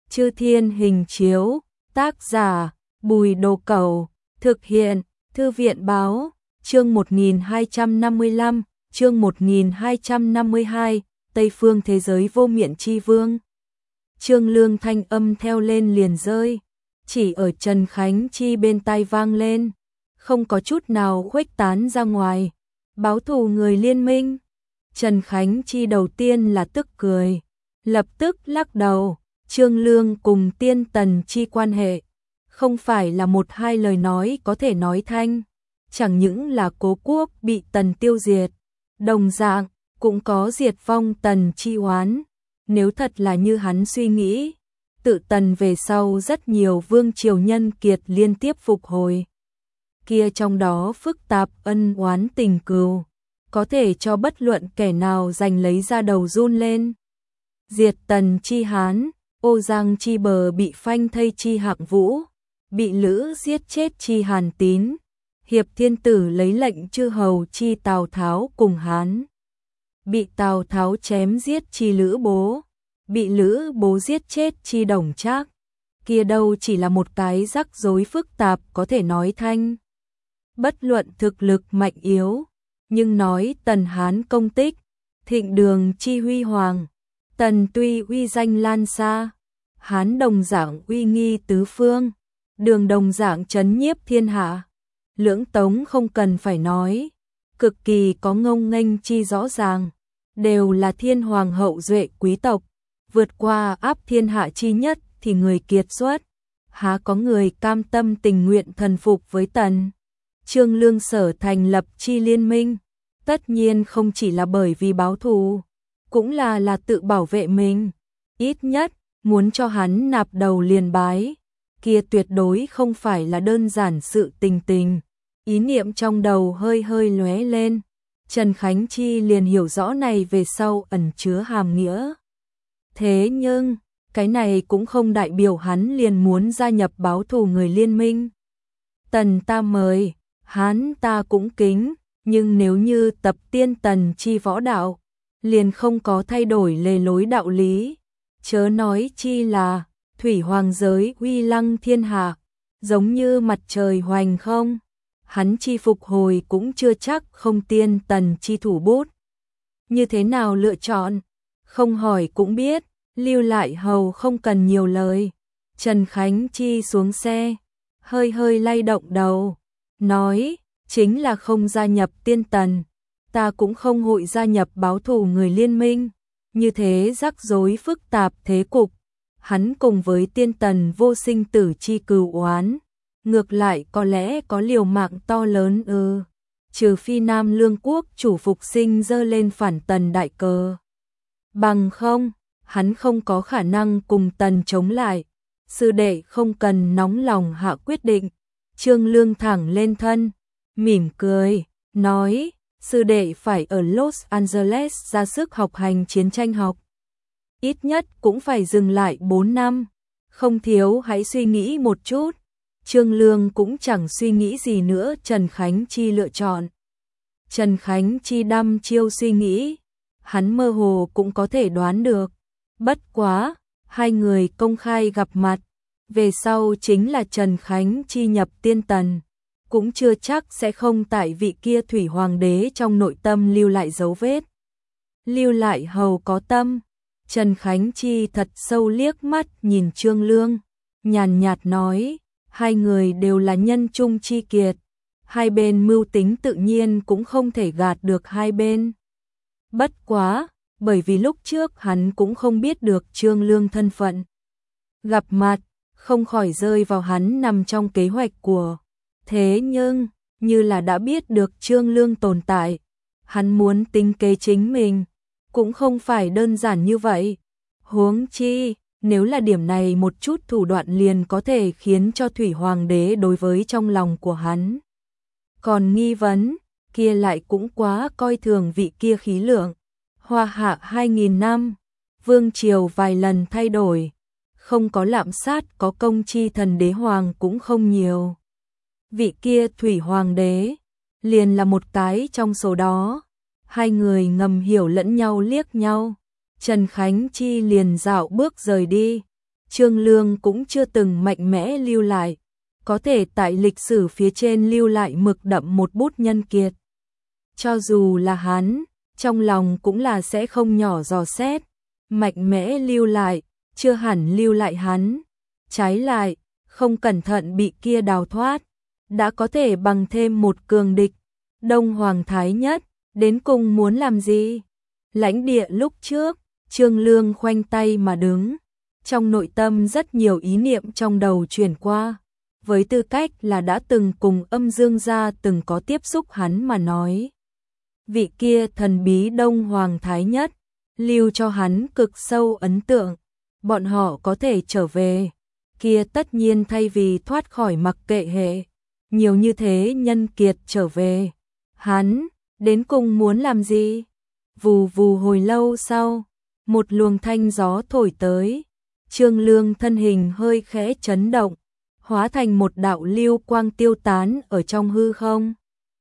Chư Thiên Hình Chiếu, tác giả Bùi Đồ Cẩu, thực hiện Thư viện Báo, chương 1255, chương 1252, Tây Phương Thế Giới Vô Miện Chi Vương. Trương Lương thanh âm theo lên liền rơi, chỉ ở Trần Khánh Chi bên tai vang lên, không có chút nào khuếch tán ra ngoài. Báo thù người liên minh. Trần Khánh Chi đầu tiên là tức cười, lập tức lắc đầu. Trương Lương cùng Tiên Tần Chi quan hệ, không phải là một hai lời nói có thể nói thanh. Chẳng những là Cố Quốc bị Tần tiêu diệt, đồng dạng cũng có diệt vong Tần Chi oán. Nếu thật là như hắn suy nghĩ, tự Tần về sau rất nhiều vương triều nhân kiệt liên tiếp phục hồi. Kia trong đó phức tạp ân oán tình cừu, có thể cho bất luận kẻ nào giành lấy ra đầu run lên. Diệt Tần Chi Hán, Ô Giang Chi Bờ bị phanh thây Chi Hạng Vũ, bị Lữ giết chết Chi Hàn Tín, Hiệp Thiên Tử lấy lệnh chư hầu Chi Tào Tháo cùng Hán, bị Tào Tháo chém giết Chi Lữ Bố, bị Lữ Bố giết chết Chi Đồng Trác. Kia đâu chỉ là một cái rắc rối phức tạp có thể nói thanh. Bất luận thực lực mạnh yếu, nhưng nói Tần Hán công tích, thịnh đường chi huy hoàng, Tần tuy uy danh lan xa, Hán đồng dạng uy nghi tứ phương, Đường đồng dạng trấn nhiếp thiên hạ. Lưỡng Tống không cần phải nói, cực kỳ có ngông nghênh chi rõ ràng, đều là thiên hoàng hậu duệ quý tộc, vượt qua áp thiên hạ chi nhất thì người kiệt xuất, há có người cam tâm tình nguyện thần phục với Tần. Trương Lương sở thành lập chi liên minh, tất nhiên không chỉ là bởi vì báo thù, cũng là tự bảo vệ mình. Ít nhất, muốn cho hắn nạp đầu liền bái, kia tuyệt đối không phải là đơn giản sự tình. Ý niệm trong đầu hơi hơi lóe lên, Trần Khánh Chi liền hiểu rõ này về sau ẩn chứa hàm nghĩa. Thế nhưng, cái này cũng không đại biểu hắn liền muốn gia nhập báo thù người liên minh. Tần ta mời, Hán ta cũng kính, nhưng nếu như tập Tiên Tần Chi võ đạo, liền không có thay đổi lề lối đạo lý. Chớ nói chi là thủy hoàng giới uy lăng thiên hạ, giống như mặt trời hoành không, hắn chi phục hồi cũng chưa chắc không Tiên Tần Chi thủ bút. Như thế nào lựa chọn? Không hỏi cũng biết, Lưu Lại Hầu không cần nhiều lời. Trần Khánh Chi xuống xe, hơi hơi lay động đầu, nói, chính là không gia nhập Tiên Tần, ta cũng không hội gia nhập báo thù người liên minh. Như thế rắc rối phức tạp thế cục, hắn cùng với Tiên Tần vô sinh tử chi cừu oán, ngược lại có lẽ có liều mạng to lớn trừ phi Nam Lương quốc chủ phục sinh dơ lên phản Tần đại cờ. Bằng không, hắn không có khả năng cùng Tần chống lại. Sư đệ không cần nóng lòng hạ quyết định. Trương Lương thẳng lên thân, mỉm cười, nói, sư đệ phải ở Los Angeles ra sức học hành chiến tranh học. Ít nhất cũng phải dừng lại 4 năm, không thiếu hãy suy nghĩ một chút. Trương Lương cũng chẳng suy nghĩ gì nữa. Trần Khánh Chi lựa chọn. Trần Khánh Chi đăm chiêu suy nghĩ, hắn mơ hồ cũng có thể đoán được. Bất quá, hai người công khai gặp mặt, về sau chính là Trần Khánh Chi nhập Tiên Tần, cũng chưa chắc sẽ không tại vị kia thủy hoàng đế trong nội tâm lưu lại dấu vết. Lưu Lại Hầu có tâm. Trần Khánh Chi thật sâu liếc mắt nhìn Trương Lương, nhàn nhạt nói, hai người đều là nhân trung chi kiệt, hai bên mưu tính tự nhiên cũng không thể gạt được hai bên. Bất quá, bởi vì lúc trước hắn cũng không biết được Trương Lương thân phận, gặp mặt không khỏi rơi vào hắn nằm trong kế hoạch của. Thế nhưng, như là đã biết được Trương Lương tồn tại, hắn muốn tính kế chính mình, cũng không phải đơn giản như vậy. Huống chi, nếu là điểm này một chút thủ đoạn liền có thể khiến cho thủy hoàng đế đối với trong lòng của hắn còn nghi vấn, kia lại cũng quá coi thường vị kia khí lượng. Hoa hạ 2000 năm, vương triều vài lần thay đổi, không có lạm sát có công chi thần đế hoàng cũng không nhiều. Vị kia thủy hoàng đế liền là một cái trong số đó. Hai người ngầm hiểu lẫn nhau liếc nhau. Trần Khánh Chi liền dạo bước rời đi. Trương Lương cũng chưa từng mạnh mẽ lưu lại, có thể tại lịch sử phía trên lưu lại mực đậm một bút nhân kiệt. Cho dù là hắn, trong lòng cũng là sẽ không nhỏ dò xét, mạnh mẽ lưu lại, chưa hẳn lưu lại hắn. Trái lại, không cẩn thận bị kia đào thoát, đã có thể bằng thêm một cường địch. Đông Hoàng Thái Nhất, đến cùng muốn làm gì? Lãnh địa lúc trước, Trương Lương khoanh tay mà đứng. Trong nội tâm rất nhiều ý niệm trong đầu chuyển qua. Với tư cách là đã từng cùng Âm Dương gia từng có tiếp xúc hắn mà nói. Vị kia thần bí Đông Hoàng Thái Nhất, lưu cho hắn cực sâu ấn tượng. Bọn họ có thể trở về. Kia tất nhiên thay vì thoát khỏi mặc kệ hệ. Nhiều như thế nhân kiệt trở về. Hắn, đến cùng muốn làm gì? Vù vù hồi lâu sau, một luồng thanh gió thổi tới. Trương Lương thân hình hơi khẽ chấn động, hóa thành một đạo lưu quang tiêu tán ở trong hư không.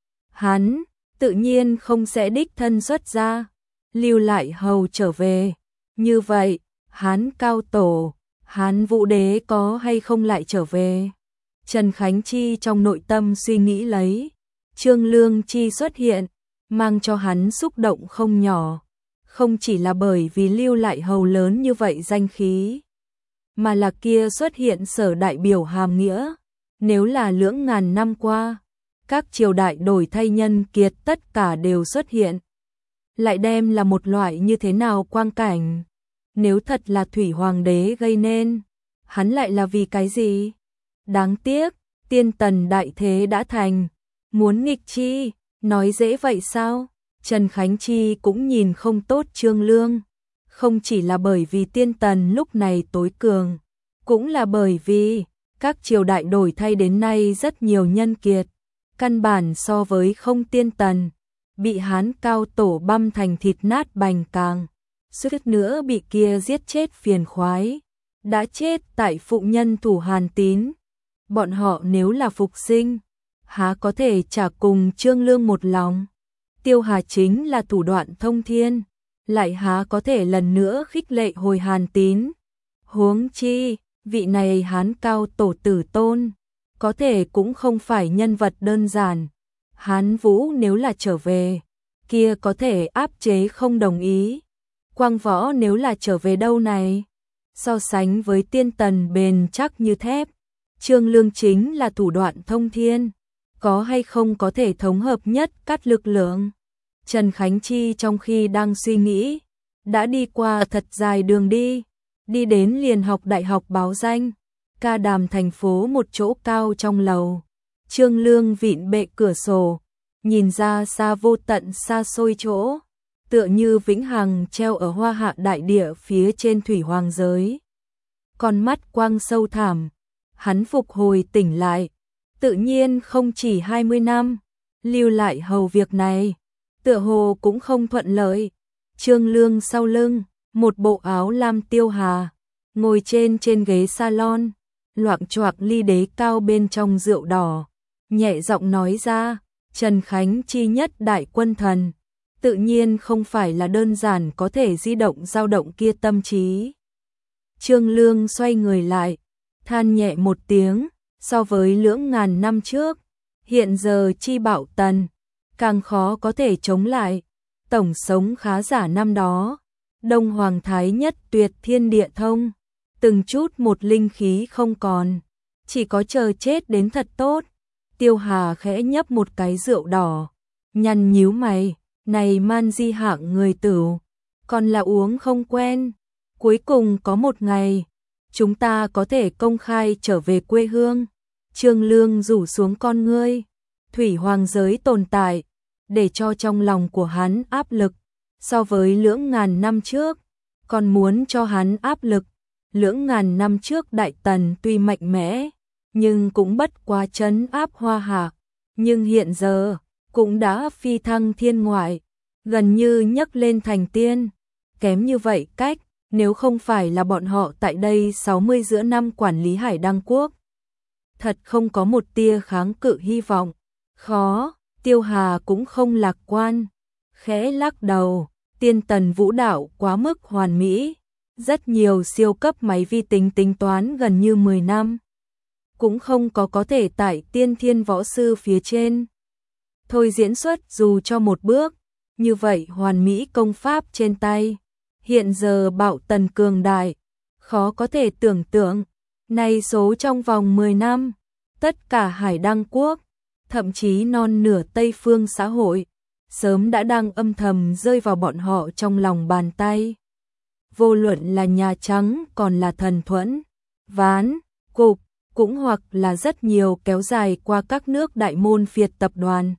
Hắn, tự nhiên không sẽ đích thân xuất ra, lưu lại hầu trở về. Như vậy, hắn cao tổ, hắn vũ đế có hay không lại trở về? Trần Khánh Chi trong nội tâm suy nghĩ lấy. Trương Lương Chi xuất hiện, mang cho hắn xúc động không nhỏ. Không chỉ là bởi vì lưu lại hầu lớn như vậy danh khí, mà là kia xuất hiện sở đại biểu hàm nghĩa. Nếu là lưỡng ngàn năm qua, các triều đại đổi thay nhân kiệt tất cả đều xuất hiện, lại đem là một loại như thế nào quang cảnh? Nếu thật là Thủy Hoàng đế gây nên, hắn lại là vì cái gì? Đáng tiếc, tiên tần đại thế đã thành, muốn nghịch chi, nói dễ vậy sao? Trần Khánh Chi cũng nhìn không tốt Trương Lương, không chỉ là bởi vì tiên tần lúc này tối cường, cũng là bởi vì các triều đại đổi thay đến nay rất nhiều nhân kiệt, căn bản so với không tiên tần, bị Hán cao tổ băm thành thịt nát bành càng, suýt nữa bị kia giết chết phiền khoái, đã chết tại phụ nhân thủ Hàn Tín. Bọn họ nếu là phục sinh, há có thể trả cùng Trương Lương một lòng. Tiêu Hà chính là thủ đoạn thông thiên, lại há có thể lần nữa khích lệ hồi Hàn Tín. Huống chi, vị này Hán cao tổ tử tôn, có thể cũng không phải nhân vật đơn giản. Hán Vũ nếu là trở về, kia có thể áp chế không đồng ý. Quang Võ nếu là trở về đâu này? So sánh với tiên tần bền chắc như thép, Trương Lương chính là thủ đoạn thông thiên, có hay không có thể thống hợp nhất các lực lượng. Trần Khánh Chi trong khi đang suy nghĩ, đã đi qua thật dài đường đi đến liền học đại học báo danh, ca đàm thành phố một chỗ cao trong lầu. Trương Lương vịn bệ cửa sổ, nhìn ra xa vô tận xa xôi chỗ, tựa như vĩnh hằng treo ở hoa hạ đại địa phía trên thủy hoàng giới. Con mắt quang sâu thẳm, hắn phục hồi tỉnh lại, tự nhiên không chỉ 20 năm, lưu lại hầu việc này, tựa hồ cũng không thuận lợi. Trương Lương sau lưng, một bộ áo lam Tiêu Hà, ngồi trên ghế salon, loạng choạng ly đế cao bên trong rượu đỏ, nhẹ giọng nói ra, Trần Khánh Chi nhất đại quân thần, tự nhiên không phải là đơn giản có thể di động dao động kia tâm trí. Trương Lương xoay người lại, than nhẹ một tiếng, so với lưỡng ngàn năm trước, hiện giờ Chi Bảo Tần, càng khó có thể chống lại. Tổng sống khá giả năm đó, Đông Hoàng Thái Nhất tuyệt thiên địa thông, từng chút một linh khí không còn, chỉ có chờ chết đến thật tốt. Tiêu Hà khẽ nhấp một cái rượu đỏ, nhăn nhíu mày, này man di hạng người tửu, còn là uống không quen. Cuối cùng có một ngày, chúng ta có thể công khai trở về quê hương. Trương Lương rủ xuống con ngươi, thủy hoàng giới tồn tại, để cho trong lòng của hắn áp lực, so với lưỡng ngàn năm trước, còn muốn cho hắn áp lực. Lưỡng ngàn năm trước Đại Tần tuy mạnh mẽ, nhưng cũng bất quá trấn áp Hoa Hạ, nhưng hiện giờ cũng đã phi thăng thiên ngoại, gần như nhấc lên thành tiên. Kém như vậy cách, nếu không phải là bọn họ tại đây 60 giữa năm quản lý Hải Đăng Quốc, thật không có một tia kháng cự hy vọng. Khó, Tiêu Hà cũng không lạc quan, khẽ lắc đầu, tiên tần vũ đạo quá mức hoàn mỹ, Rất nhiều siêu cấp máy vi tính tính toán gần như 10 năm. Cũng không có thể tải tiên thiên võ sư phía trên. Thôi diễn xuất dù cho một bước, như vậy hoàn mỹ công pháp trên tay. Hiện giờ Bạo Tần cường đại, khó có thể tưởng tượng, này số trong vòng 10 năm, tất cả Hải Đăng quốc, thậm chí non nửa Tây phương xã hội, sớm đã đang âm thầm rơi vào bọn họ trong lòng bàn tay. Vô luận là Nhà Trắng còn là Thần Thuẫn, Ván, Cục, cũng hoặc là rất nhiều kéo dài qua các nước đại môn phiệt tập đoàn.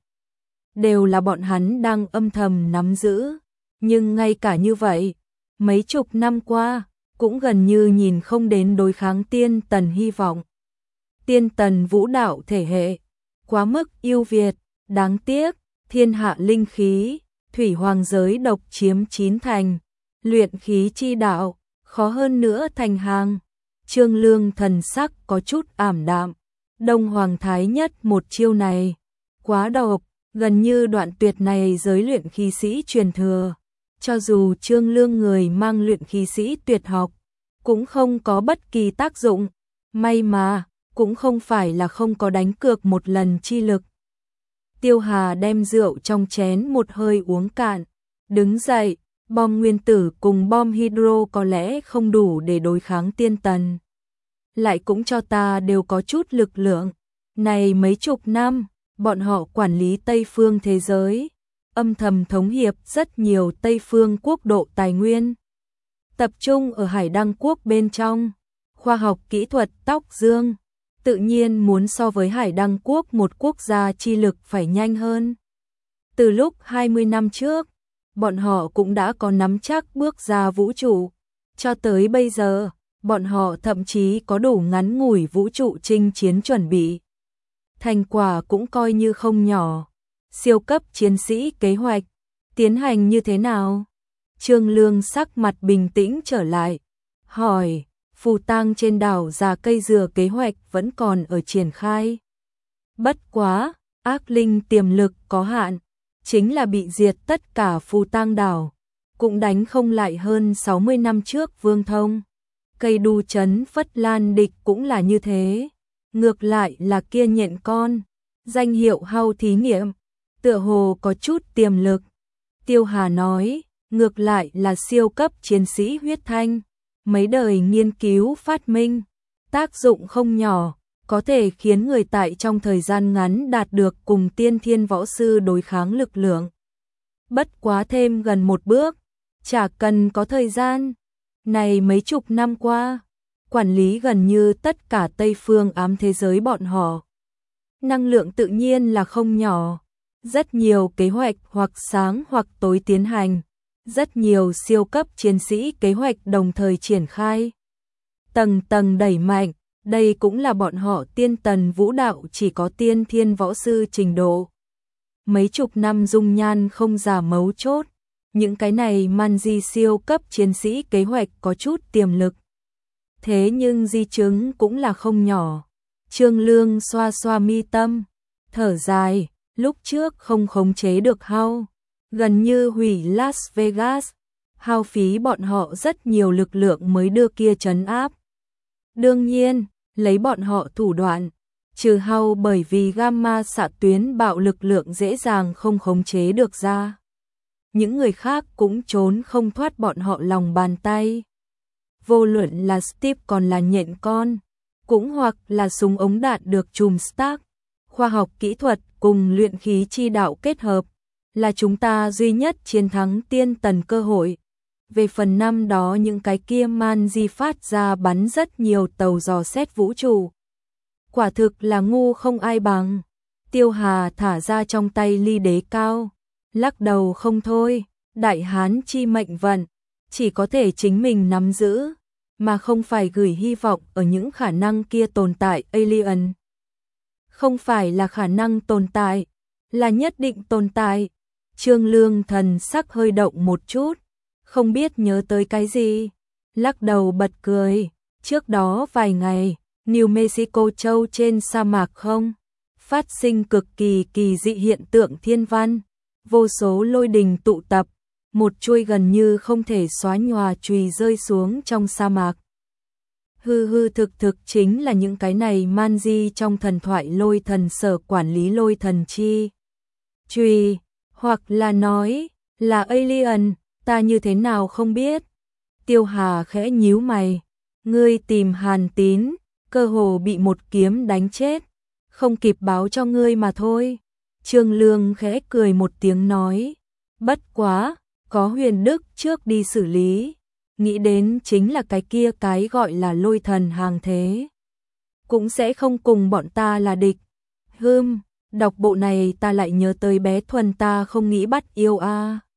Đều là bọn hắn đang âm thầm nắm giữ, nhưng ngay cả như vậy, mấy chục năm qua, cũng gần như nhìn không đến đối kháng Tiên Tần hy vọng. Tiên Tần vũ đạo thể hệ, quá mức ưu việt, đáng tiếc, thiên hạ linh khí, thủy hoàng giới độc chiếm 9 thành, luyện khí chi đạo, khó hơn nữa thành hàng. Trương Lương thần sắc có chút ảm đạm, Đông Hoàng Thái Nhất một chiêu này, quá độc, gần như đoạn tuyệt này giới luyện khí sĩ truyền thừa. Cho dù Trương Lương người mang luyện khí sĩ tuyệt học, cũng không có bất kỳ tác dụng, may mà, cũng không phải là không có đánh cược một lần chi lực. Tiêu Hà đem rượu trong chén một hơi uống cạn, đứng dậy, bom nguyên tử cùng bom hydro có lẽ không đủ để đối kháng Tiên Tần. Lại cũng cho ta đều có chút lực lượng, này mấy chục năm, bọn họ quản lý Tây phương thế giới, âm thầm thống hiệp rất nhiều Tây phương quốc độ tài nguyên. Tập trung ở Hải Đăng quốc bên trong, khoa học kỹ thuật tóc dương, tự nhiên muốn so với Hải Đăng quốc một quốc gia chi lực phải nhanh hơn. Từ lúc 20 năm trước, bọn họ cũng đã có nắm chắc bước ra vũ trụ, cho tới bây giờ, bọn họ thậm chí có đủ ngắn ngủi vũ trụ chinh chiến chuẩn bị. Thành quả cũng coi như không nhỏ. Siêu cấp chiến sĩ kế hoạch tiến hành như thế nào? Trương Lương sắc mặt bình tĩnh trở lại, hỏi, phù tang trên đảo già cây dừa kế hoạch vẫn còn ở triển khai. Bất quá, ác linh tiềm lực có hạn, chính là bị diệt tất cả phù tang đảo, cũng đánh không lại hơn 60 năm trước Vương Thông. Cây đu chấn Phất Lan địch cũng là như thế. Ngược lại là kia nhện con, danh hiệu hao thí nghiệm, tựa hồ có chút tiềm lực. Tiêu Hà nói, ngược lại là siêu cấp chiến sĩ huyết thanh, mấy đời nghiên cứu phát minh, tác dụng không nhỏ, có thể khiến người tại trong thời gian ngắn đạt được cùng tiên thiên võ sư đối kháng lực lượng. Bất quá thêm gần một bước, chả cần có thời gian. Này mấy chục năm qua, quản lý gần như tất cả Tây phương ám thế giới bọn họ. Năng lượng tự nhiên là không nhỏ, rất nhiều kế hoạch hoặc sáng hoặc tối tiến hành, rất nhiều siêu cấp chiến sĩ kế hoạch đồng thời triển khai. Tầng tầng đẩy mạnh, đây cũng là bọn họ Tiên Tần vũ đạo chỉ có tiên thiên võ sư trình độ. Mấy chục năm dung nhan không giả mấu chốt, những cái này man di siêu cấp chiến sĩ kế hoạch có chút tiềm lực. Thế nhưng di chứng cũng là không nhỏ. Trương Lương xoa xoa mi tâm, thở dài, lúc trước không khống chế được hao, gần như hủy Las Vegas, hao phí bọn họ rất nhiều lực lượng mới đưa kia trấn áp. Đương nhiên, lấy bọn họ thủ đoạn, trừ hao bởi vì gamma xạ tuyến bạo lực lượng dễ dàng không khống chế được ra. Những người khác cũng trốn không thoát bọn họ lòng bàn tay. Vô luận là Steve còn là nhện con, cũng hoặc là súng ống đạn được chùm Stark, khoa học kỹ thuật cùng luyện khí chi đạo kết hợp, là chúng ta duy nhất chiến thắng Tiên Tần cơ hội. Về phần năm đó những cái kia man di phát ra bắn rất nhiều tàu dò xét vũ trụ. Quả thực là ngu không ai bằng. Tiêu Hà thả ra trong tay ly đế cao, lắc đầu không thôi, đại hán chi mệnh vận, chỉ có thể chính mình nắm giữ, mà không phải gửi hy vọng ở những khả năng kia tồn tại alien. Không phải là khả năng tồn tại, là nhất định tồn tại. Trương Lương thần sắc hơi động một chút, không biết nhớ tới cái gì, lắc đầu bật cười. Trước đó vài ngày, New Mexico châu trên sa mạc không phát sinh cực kỳ kỳ dị hiện tượng thiên văn, vô số lôi đình tụ tập, một chuôi gần như không thể xóa nhòa chùy rơi xuống trong sa mạc. Thực chính là những cái này Manji trong thần thoại Lôi Thần Sở quản lý Lôi Thần chi chùy, hoặc là nói là alien, ta như thế nào không biết. Tiêu Hà khẽ nhíu mày, ngươi tìm Hàn Tín, cơ hồ bị một kiếm đánh chết, không kịp báo cho ngươi mà thôi. Trương Lương khẽ cười một tiếng nói, bất quá, có Huyền Đức trước đi xử lý, nghĩ đến chính là cái kia cái gọi là Lôi Thần hàng thế, cũng sẽ không cùng bọn ta là địch. Đọc bộ này ta lại nhớ tới bé Thuần ta không nghĩ bắt yêu a.